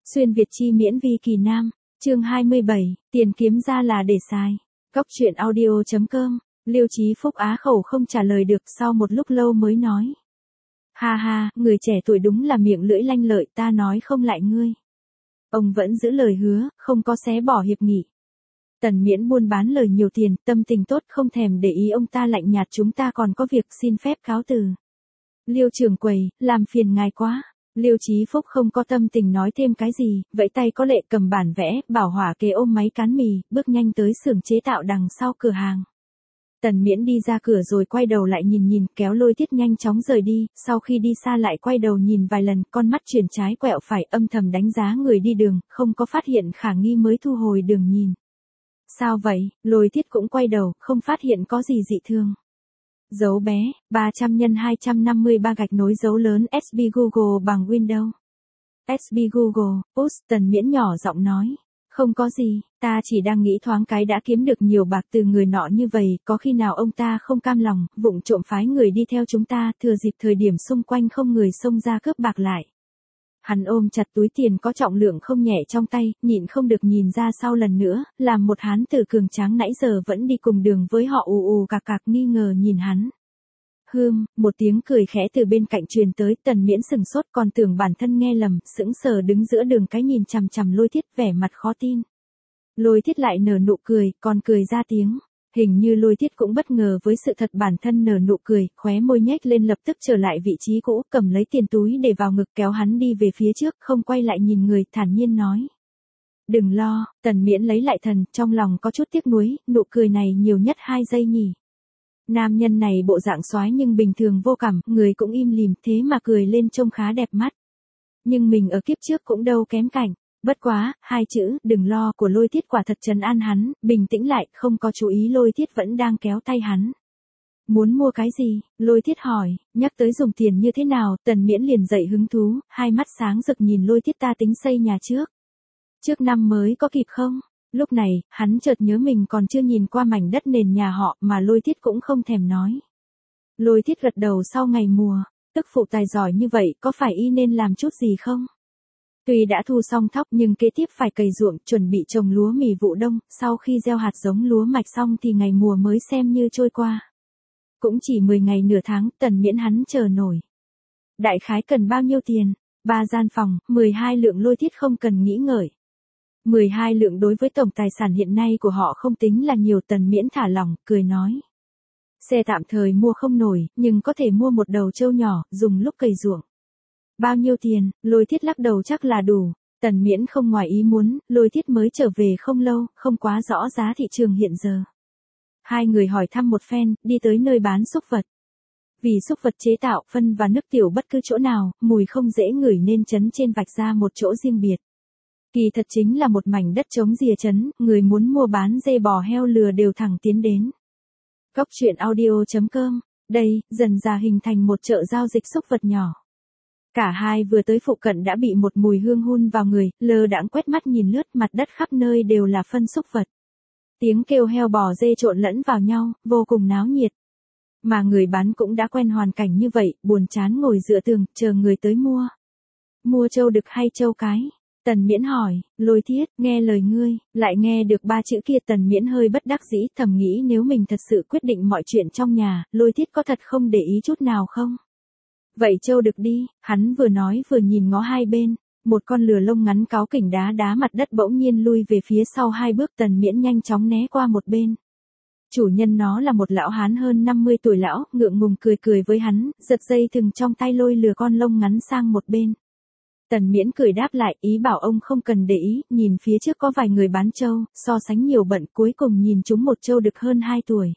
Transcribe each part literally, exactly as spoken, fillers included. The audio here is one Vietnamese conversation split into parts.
Xuyên Việt chi miễn vi kỳ nam, chương hai mươi bảy, tiền kiếm ra là để xài. Cóc truyện audio chấm com, Liêu Chí Phúc á khẩu không trả lời được, sau một lúc lâu mới nói. Ha ha, người trẻ tuổi đúng là miệng lưỡi lanh lợi, ta nói không lại ngươi. Ông vẫn giữ lời hứa, không có xé bỏ hiệp nghị. Tần Miễn buôn bán lời nhiều tiền, tâm tình tốt, không thèm để ý ông ta lạnh nhạt, chúng ta còn có việc, xin phép cáo từ. Liêu trưởng quầy, làm phiền ngài quá. Liêu Chí Phúc không có tâm tình nói thêm cái gì, vẫy tay có lệ cầm bản vẽ, bảo hỏa kế ôm máy cán mì, bước nhanh tới xưởng chế tạo đằng sau cửa hàng. Tần Miễn đi ra cửa rồi quay đầu lại nhìn nhìn, kéo Lôi Thiết nhanh chóng rời đi, sau khi đi xa lại quay đầu nhìn vài lần, con mắt chuyển trái quẹo phải, âm thầm đánh giá người đi đường, không có phát hiện khả nghi mới thu hồi đường nhìn. Sao vậy? Lôi Thiết cũng quay đầu, không phát hiện có gì dị thường. Dấu bé, ba trăm nhân hai trăm năm mươi ba gạch nối dấu lớn ét bê Google bằng Windows. ét bê Google, Út, Tần Miễn nhỏ giọng nói. Không có gì, ta chỉ đang nghĩ thoáng cái đã kiếm được nhiều bạc từ người nọ như vậy, có khi nào ông ta không cam lòng, vụng trộm phái người đi theo chúng ta, thừa dịp thời điểm xung quanh không người xông ra cướp bạc lại. Hắn ôm chặt túi tiền có trọng lượng không nhẹ trong tay, nhịn không được nhìn ra sau lần nữa, làm một hán tử cường tráng nãy giờ vẫn đi cùng đường với họ ù ù cạc cạc nghi ngờ nhìn hắn. Hương, một tiếng cười khẽ từ bên cạnh truyền tới, Tần Miễn sừng sốt còn tưởng bản thân nghe lầm, sững sờ đứng giữa đường cái nhìn chằm chằm Lôi Thiết vẻ mặt khó tin. Lôi Thiết lại nở nụ cười, còn cười ra tiếng. Hình như Lôi Thiết cũng bất ngờ với sự thật bản thân nở nụ cười, khóe môi nhếch lên lập tức trở lại vị trí cũ, cầm lấy tiền túi để vào ngực kéo hắn đi về phía trước, không quay lại nhìn người, thản nhiên nói. Đừng lo, Tần Miễn lấy lại thần, trong lòng có chút tiếc nuối, nụ cười này nhiều nhất hai giây nhỉ. Nam nhân này bộ dạng soái nhưng bình thường vô cảm, người cũng im lìm, thế mà cười lên trông khá đẹp mắt. Nhưng mình ở kiếp trước cũng đâu kém cạnh. Bất quá, hai chữ, đừng lo của Lôi Thiết quả thật trấn an hắn, bình tĩnh lại, không có chú ý Lôi Thiết vẫn đang kéo tay hắn. Muốn mua cái gì? Lôi Thiết hỏi, nhắc tới dùng tiền như thế nào, Tần Miễn liền dậy hứng thú, hai mắt sáng rực nhìn Lôi Thiết, ta tính xây nhà trước. Trước năm mới có kịp không? Lúc này, hắn chợt nhớ mình còn chưa nhìn qua mảnh đất nền nhà họ mà Lôi Thiết cũng không thèm nói. Lôi Thiết gật đầu, sau ngày mùa, tức phụ tài giỏi như vậy có phải y nên làm chút gì không? Tuy đã thu xong thóc nhưng kế tiếp phải cày ruộng, chuẩn bị trồng lúa mì vụ đông, sau khi gieo hạt giống lúa mạch xong thì ngày mùa mới xem như trôi qua. Cũng chỉ mười ngày nửa tháng, Tần Miễn hắn chờ nổi. Đại khái cần bao nhiêu tiền? Ba gian phòng, mười hai lượng. Lôi Thiết không cần nghĩ ngợi. mười hai lượng đối với tổng tài sản hiện nay của họ không tính là nhiều. Tần Miễn thả lỏng, cười nói. Xe tạm thời mua không nổi, nhưng có thể mua một đầu trâu nhỏ, dùng lúc cày ruộng. Bao nhiêu tiền? Lôi Thiết lắc đầu, chắc là đủ. Tần Miễn không ngoài ý muốn, Lôi Thiết mới trở về không lâu, không quá rõ giá thị trường hiện giờ. Hai người hỏi thăm một phen, đi tới nơi bán súc vật. Vì súc vật chế tạo, phân và nước tiểu bất cứ chỗ nào, mùi không dễ ngửi nên trấn trên vạch ra một chỗ riêng biệt. Kỳ thật chính là một mảnh đất trống rìa trấn, người muốn mua bán dê bò heo lừa đều thẳng tiến đến. Cóc truyện audio chấm com, đây, dần dà hình thành một chợ giao dịch súc vật nhỏ. Cả hai vừa tới phụ cận đã bị một mùi hương hun vào người, lơ đãng quét mắt nhìn lướt, mặt đất khắp nơi đều là phân súc vật. Tiếng kêu heo bò dê trộn lẫn vào nhau, vô cùng náo nhiệt. Mà người bán cũng đã quen hoàn cảnh như vậy, buồn chán ngồi dựa tường, chờ người tới mua. Mua trâu đực hay trâu cái? Tần Miễn hỏi. Lôi Thiết, nghe lời ngươi, lại nghe được ba chữ kia. Tần Miễn hơi bất đắc dĩ, thầm nghĩ nếu mình thật sự quyết định mọi chuyện trong nhà, Lôi Thiết có thật không để ý chút nào không? Vậy trâu đực đi, hắn vừa nói vừa nhìn ngó hai bên, một con lừa lông ngắn cáu kỉnh đá đá mặt đất bỗng nhiên lui về phía sau hai bước. Tần Miễn nhanh chóng né qua một bên. Chủ nhân nó là một lão hán hơn năm mươi tuổi, lão, ngượng ngùng cười cười với hắn, giật dây thừng trong tay lôi lừa con lông ngắn sang một bên. Tần Miễn cười đáp lại, ý bảo ông không cần để ý, nhìn phía trước có vài người bán trâu, so sánh nhiều bận, cuối cùng nhìn chúng một trâu đực hơn hai tuổi.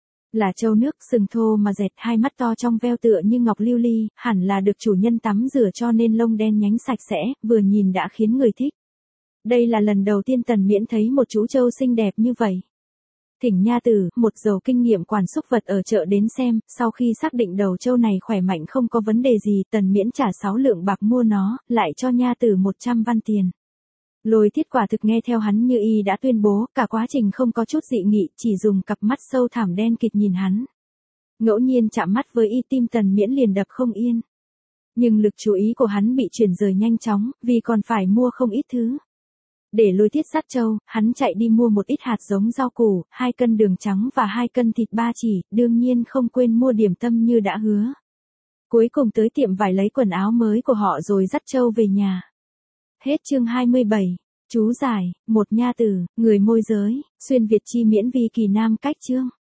Là trâu nước, sừng thô mà dẹt, hai mắt to trong veo tựa như ngọc lưu ly, hẳn là được chủ nhân tắm rửa cho nên lông đen nhánh sạch sẽ, vừa nhìn đã khiến người thích. Đây là lần đầu tiên Tần Miễn thấy một chú trâu xinh đẹp như vậy. Thỉnh nha tử, một giàu kinh nghiệm quản súc vật ở chợ đến xem, sau khi xác định đầu trâu này khỏe mạnh không có vấn đề gì, Tần Miễn trả sáu lượng bạc mua nó, lại cho nha tử một trăm văn tiền. Lôi Thiết quả thực nghe theo hắn như y đã tuyên bố, cả quá trình không có chút dị nghị, chỉ dùng cặp mắt sâu thẳm đen kịt nhìn hắn. Ngẫu nhiên chạm mắt với y, tim Tần Miễn liền đập không yên. Nhưng lực chú ý của hắn bị chuyển rời nhanh chóng, vì còn phải mua không ít thứ. Để lôi Tiết Sát Châu, hắn chạy đi mua một ít hạt giống rau củ, hai cân đường trắng và hai cân thịt ba chỉ, đương nhiên không quên mua điểm tâm như đã hứa. Cuối cùng tới tiệm vải lấy quần áo mới của họ rồi dắt Châu về nhà. Hết chương hai mươi bảy. Chú giải, một nha tử, người môi giới, xuyên Việt chi miễn vi kỳ nam cách chương.